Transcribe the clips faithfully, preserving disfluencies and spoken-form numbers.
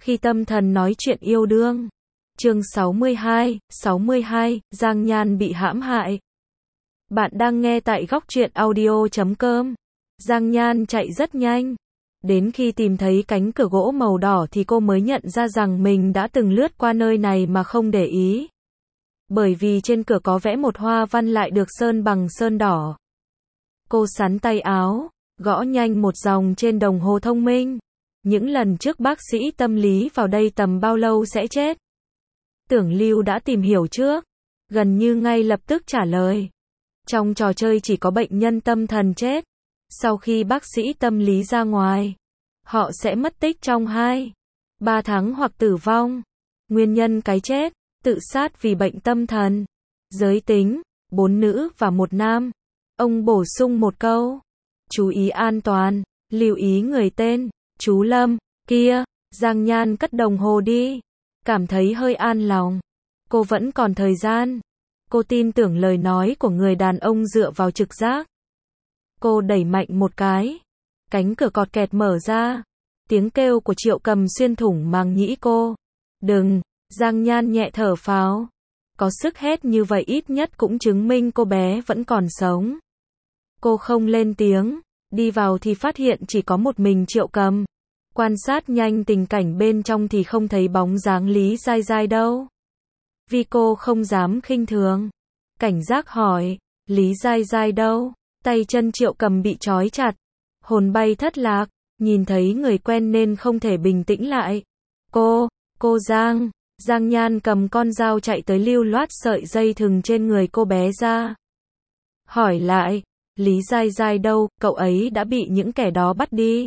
Khi tâm thần nói chuyện yêu đương. Chương sáu mươi hai, sáu mươi hai, Giang Nhan bị hãm hại. Bạn đang nghe tại góc truyện audio chấm com. Giang Nhan chạy rất nhanh. Đến khi tìm thấy cánh cửa gỗ màu đỏ thì cô mới nhận ra rằng mình đã từng lướt qua nơi này mà không để ý. Bởi vì trên cửa có vẽ một hoa văn lại được sơn bằng sơn đỏ. Cô sắn tay áo, gõ nhanh một dòng trên đồng hồ thông minh. Những lần trước bác sĩ tâm lý vào đây tầm bao lâu sẽ chết? Tưởng Lưu đã tìm hiểu trước, gần như ngay lập tức trả lời. Trong trò chơi chỉ có bệnh nhân tâm thần chết. Sau khi bác sĩ tâm lý ra ngoài, họ sẽ mất tích trong hai, ba tháng hoặc tử vong. Nguyên nhân cái chết, tự sát vì bệnh tâm thần. Giới tính, bốn nữ và một nam. Ông bổ sung một câu. Chú ý an toàn, lưu ý người tên, chú Lâm, kia. Giang Nhan cất đồng hồ đi. Cảm thấy hơi an lòng. Cô vẫn còn thời gian. Cô tin tưởng lời nói của người đàn ông dựa vào trực giác. Cô đẩy mạnh một cái. Cánh cửa cọt kẹt mở ra. Tiếng kêu của Triệu Cầm xuyên thủng màng nhĩ cô. Đừng, Giang Nhan nhẹ thở phào. Có sức hét như vậy ít nhất cũng chứng minh cô bé vẫn còn sống. Cô không lên tiếng. Đi vào thì phát hiện chỉ có một mình Triệu Cầm. Quan sát nhanh tình cảnh bên trong thì không thấy bóng dáng Lý Giai Giai đâu. Vì cô không dám khinh thường. Cảnh giác hỏi, Lý Giai Giai đâu? Tay chân Triệu Cầm bị trói chặt. Hồn bay thất lạc, nhìn thấy người quen nên không thể bình tĩnh lại. Cô, cô Giang. Giang Nhan cầm con dao chạy tới lưu loát sợi dây thừng trên người cô bé ra. Hỏi lại, Lý Giai Giai đâu, cậu ấy đã bị những kẻ đó bắt đi.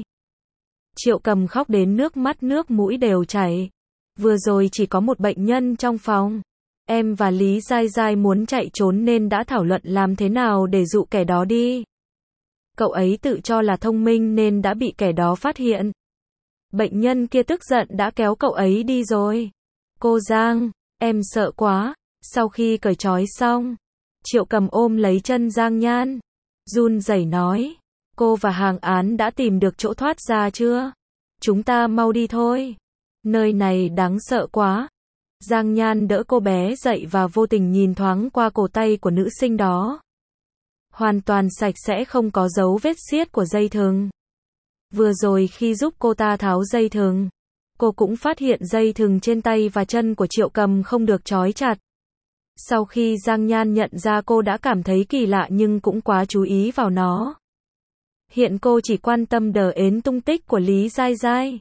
Triệu Cầm khóc đến nước mắt nước mũi đều chảy. Vừa rồi chỉ có một bệnh nhân trong phòng. Em và Lý Giai Giai muốn chạy trốn nên đã thảo luận làm thế nào để dụ kẻ đó đi. Cậu ấy tự cho là thông minh nên đã bị kẻ đó phát hiện. Bệnh nhân kia tức giận đã kéo cậu ấy đi rồi. Cô Giang, em sợ quá. Sau khi cởi trói xong, Triệu Cầm ôm lấy chân Giang Nhan. Run rẩy nói, cô và Hàng Án đã tìm được chỗ thoát ra chưa? Chúng ta mau đi thôi. Nơi này đáng sợ quá. Giang Nhan đỡ cô bé dậy và vô tình nhìn thoáng qua cổ tay của nữ sinh đó. Hoàn toàn sạch sẽ, không có dấu vết xiết của dây thừng. Vừa rồi khi giúp cô ta tháo dây thừng, cô cũng phát hiện dây thừng trên tay và chân của Triệu Cầm không được trói chặt. Sau khi Giang Nhan nhận ra cô đã cảm thấy kỳ lạ nhưng cũng quá chú ý vào nó. Hiện cô chỉ quan tâm đờ ến tung tích của Lý Giai Giai.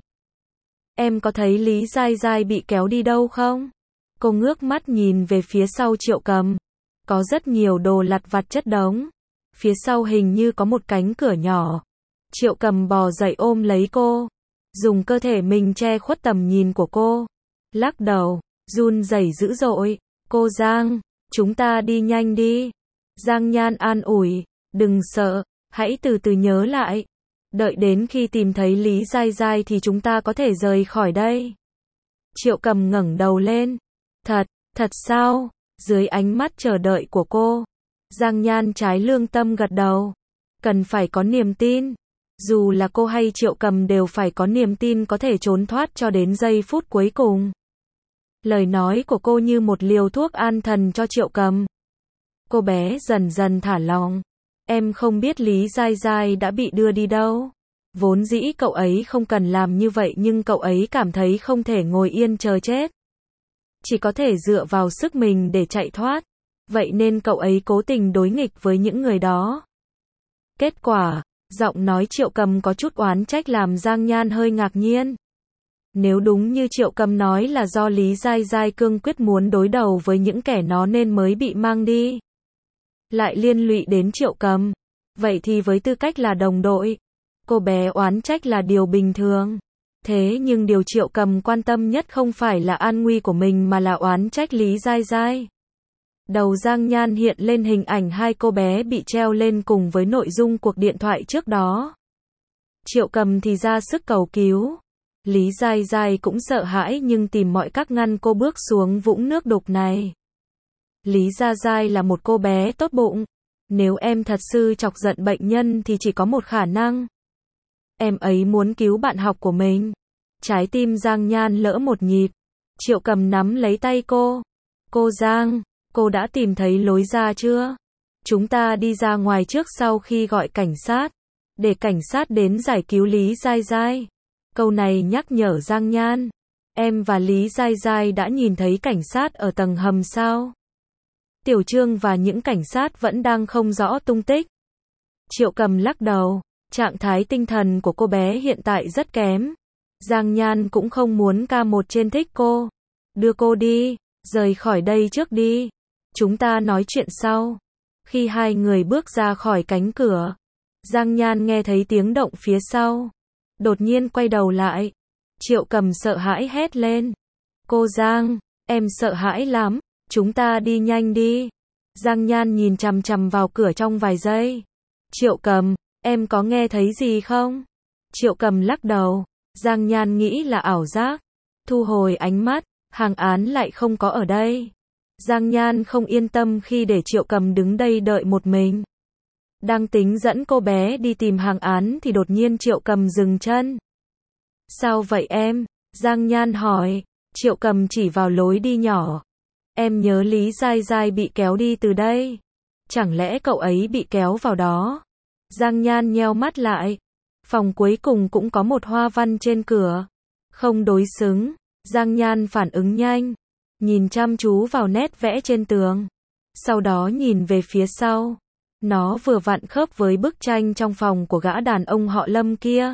Em có thấy Lý Giai Giai bị kéo đi đâu không? Cô ngước mắt nhìn về phía sau Triệu Cầm. Có rất nhiều đồ lặt vặt chất đống. Phía sau hình như có một cánh cửa nhỏ. Triệu Cầm bò dậy ôm lấy cô. Dùng cơ thể mình che khuất tầm nhìn của cô. Lắc đầu, run rẩy dữ dội. Cô Giang, chúng ta đi nhanh đi. Giang Nhan an ủi, đừng sợ, hãy từ từ nhớ lại. Đợi đến khi tìm thấy Lý Giai Giai thì chúng ta có thể rời khỏi đây. Triệu Cầm ngẩng đầu lên. Thật, thật sao? Dưới ánh mắt chờ đợi của cô, Giang Nhan trái lương tâm gật đầu. Cần phải có niềm tin. Dù là cô hay Triệu Cầm đều phải có niềm tin có thể trốn thoát cho đến giây phút cuối cùng. Lời nói của cô như một liều thuốc an thần cho Triệu Cầm. Cô bé dần dần thả lòng. Em không biết Lý Giai Giai đã bị đưa đi đâu. Vốn dĩ cậu ấy không cần làm như vậy nhưng cậu ấy cảm thấy không thể ngồi yên chờ chết. Chỉ có thể dựa vào sức mình để chạy thoát. Vậy nên cậu ấy cố tình đối nghịch với những người đó. Kết quả, giọng nói Triệu Cầm có chút oán trách làm Giang Nhan hơi ngạc nhiên. Nếu đúng như Triệu Cầm nói là do Lý Giai Giai cương quyết muốn đối đầu với những kẻ nó nên mới bị mang đi, lại liên lụy đến Triệu Cầm, vậy thì với tư cách là đồng đội, cô bé oán trách là điều bình thường. Thế nhưng điều Triệu Cầm quan tâm nhất không phải là an nguy của mình mà là oán trách Lý Giai Giai. Đầu Giang Nhan hiện lên hình ảnh hai cô bé bị treo lên cùng với nội dung cuộc điện thoại trước đó. Triệu Cầm thì ra sức cầu cứu. Lý Giai Giai cũng sợ hãi nhưng tìm mọi cách ngăn cô bước xuống vũng nước đục này. Lý Giai Giai là một cô bé tốt bụng. Nếu em thật sự chọc giận bệnh nhân thì chỉ có một khả năng. Em ấy muốn cứu bạn học của mình. Trái tim Giang Nhan lỡ một nhịp. Triệu Cầm nắm lấy tay cô. Cô Giang, cô đã tìm thấy lối ra chưa? Chúng ta đi ra ngoài trước sau khi gọi cảnh sát. Để cảnh sát đến giải cứu Lý Giai Giai. Câu này nhắc nhở Giang Nhan. Em và Lý Giai Giai đã nhìn thấy cảnh sát ở tầng hầm sao? Tiểu Trương và những cảnh sát vẫn đang không rõ tung tích. Triệu Cầm lắc đầu. Trạng thái tinh thần của cô bé hiện tại rất kém. Giang Nhan cũng không muốn ca một trên thích cô. Đưa cô đi, rời khỏi đây trước đi. Chúng ta nói chuyện sau. Khi hai người bước ra khỏi cánh cửa, Giang Nhan nghe thấy tiếng động phía sau. Đột nhiên quay đầu lại. Triệu Cầm sợ hãi hét lên. Cô Giang, em sợ hãi lắm. Chúng ta đi nhanh đi. Giang Nhan nhìn chằm chằm vào cửa trong vài giây. Triệu Cầm, em có nghe thấy gì không? Triệu Cầm lắc đầu. Giang Nhan nghĩ là ảo giác. Thu hồi ánh mắt, Hàng Án lại không có ở đây. Giang Nhan không yên tâm khi để Triệu Cầm đứng đây đợi một mình. Đang tính dẫn cô bé đi tìm Hàng Án thì đột nhiên Triệu Cầm dừng chân. Sao vậy em? Giang Nhan hỏi. Triệu Cầm chỉ vào lối đi nhỏ. Em nhớ Lý Giai Giai bị kéo đi từ đây. Chẳng lẽ cậu ấy bị kéo vào đó? Giang Nhan nheo mắt lại. Phòng cuối cùng cũng có một hoa văn trên cửa. Không đối xứng. Giang Nhan phản ứng nhanh. Nhìn chăm chú vào nét vẽ trên tường. Sau đó nhìn về phía sau. Nó vừa vặn khớp với bức tranh trong phòng của gã đàn ông họ Lâm kia.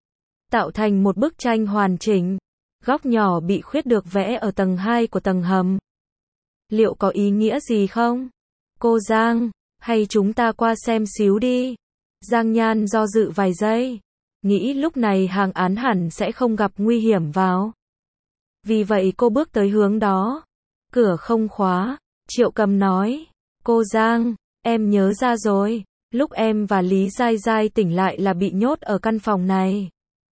Tạo thành một bức tranh hoàn chỉnh. Góc nhỏ bị khuyết được vẽ ở tầng hai của tầng hầm. Liệu có ý nghĩa gì không? Cô Giang, hay chúng ta qua xem xíu đi. Giang Nhan do dự vài giây. Nghĩ lúc này Hàng Án hẳn sẽ không gặp nguy hiểm vào. Vì vậy cô bước tới hướng đó. Cửa không khóa. Triệu Cầm nói. Cô Giang, em nhớ ra rồi. Lúc em và Lý Giai Giai tỉnh lại là bị nhốt ở căn phòng này.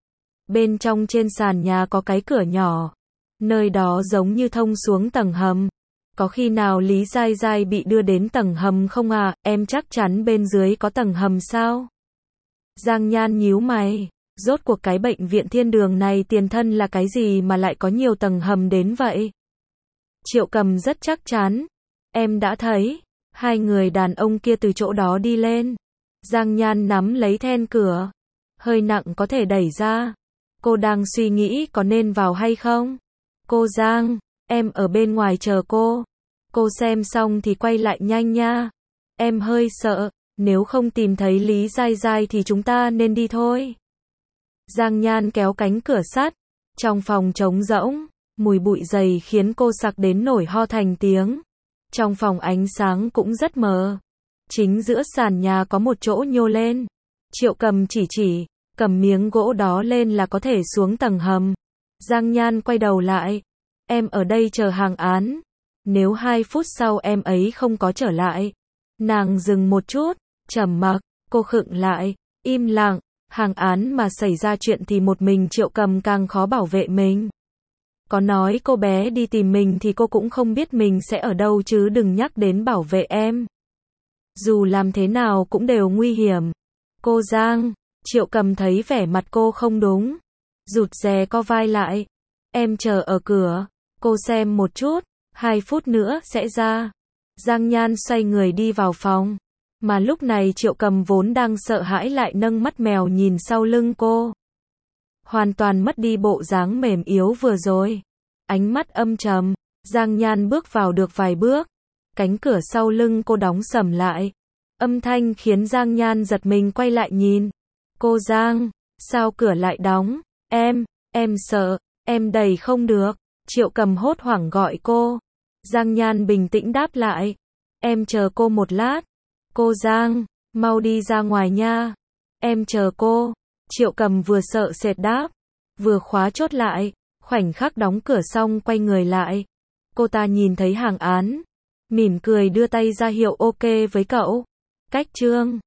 Bên trong trên sàn nhà có cái cửa nhỏ. Nơi đó giống như thông xuống tầng hầm. Có khi nào Lý Giai Giai bị đưa đến tầng hầm không à? Em chắc chắn bên dưới có tầng hầm sao? Giang Nhan nhíu mày. Rốt cuộc cái bệnh viện thiên đường này tiền thân là cái gì mà lại có nhiều tầng hầm đến vậy? Triệu Cầm rất chắc chắn. Em đã thấy. Hai người đàn ông kia từ chỗ đó đi lên. Giang Nhan nắm lấy then cửa. Hơi nặng có thể đẩy ra. Cô đang suy nghĩ có nên vào hay không? Cô Giang, em ở bên ngoài chờ cô. Cô xem xong thì quay lại nhanh nha. Em hơi sợ. Nếu không tìm thấy Lý Giai Giai thì chúng ta nên đi thôi. Giang Nhan kéo cánh cửa sắt. Trong phòng trống rỗng, mùi bụi dày khiến cô sặc đến nổi ho thành tiếng. Trong phòng ánh sáng cũng rất mờ. Chính giữa sàn nhà có một chỗ nhô lên. Triệu Cầm chỉ chỉ, cầm miếng gỗ đó lên là có thể xuống tầng hầm. Giang Nhan quay đầu lại. Em ở đây chờ Hàng Án. Nếu hai phút sau em ấy không có trở lại. Nàng dừng một chút, trầm mặc, cô khựng lại, im lặng. Hàng Án mà xảy ra chuyện thì một mình Triệu Cầm càng khó bảo vệ mình. Có nói cô bé đi tìm mình thì cô cũng không biết mình sẽ ở đâu chứ đừng nhắc đến bảo vệ em. Dù làm thế nào cũng đều nguy hiểm. Cô Giang, Triệu Cầm thấy vẻ mặt cô không đúng. Rụt rè co vai lại. Em chờ ở cửa. Cô xem một chút. Hai phút nữa sẽ ra. Giang Nhan xoay người đi vào phòng. Mà lúc này Triệu Cầm vốn đang sợ hãi lại nâng mắt mèo nhìn sau lưng cô. Hoàn toàn mất đi bộ dáng mềm yếu vừa rồi. Ánh mắt âm trầm. Giang Nhan bước vào được vài bước. Cánh cửa sau lưng cô đóng sầm lại. Âm thanh khiến Giang Nhan giật mình quay lại nhìn. Cô Giang, sao cửa lại đóng? Em, em sợ, em đẩy không được. Triệu Cầm hốt hoảng gọi cô. Giang Nhan bình tĩnh đáp lại. Em chờ cô một lát. Cô Giang, mau đi ra ngoài nha. Em chờ cô. Triệu Cầm vừa sợ sệt đáp. Vừa khóa chốt lại. Khoảnh khắc đóng cửa xong quay người lại. Cô ta nhìn thấy Hàng Án. Mỉm cười đưa tay ra hiệu ok với cậu. Cách chương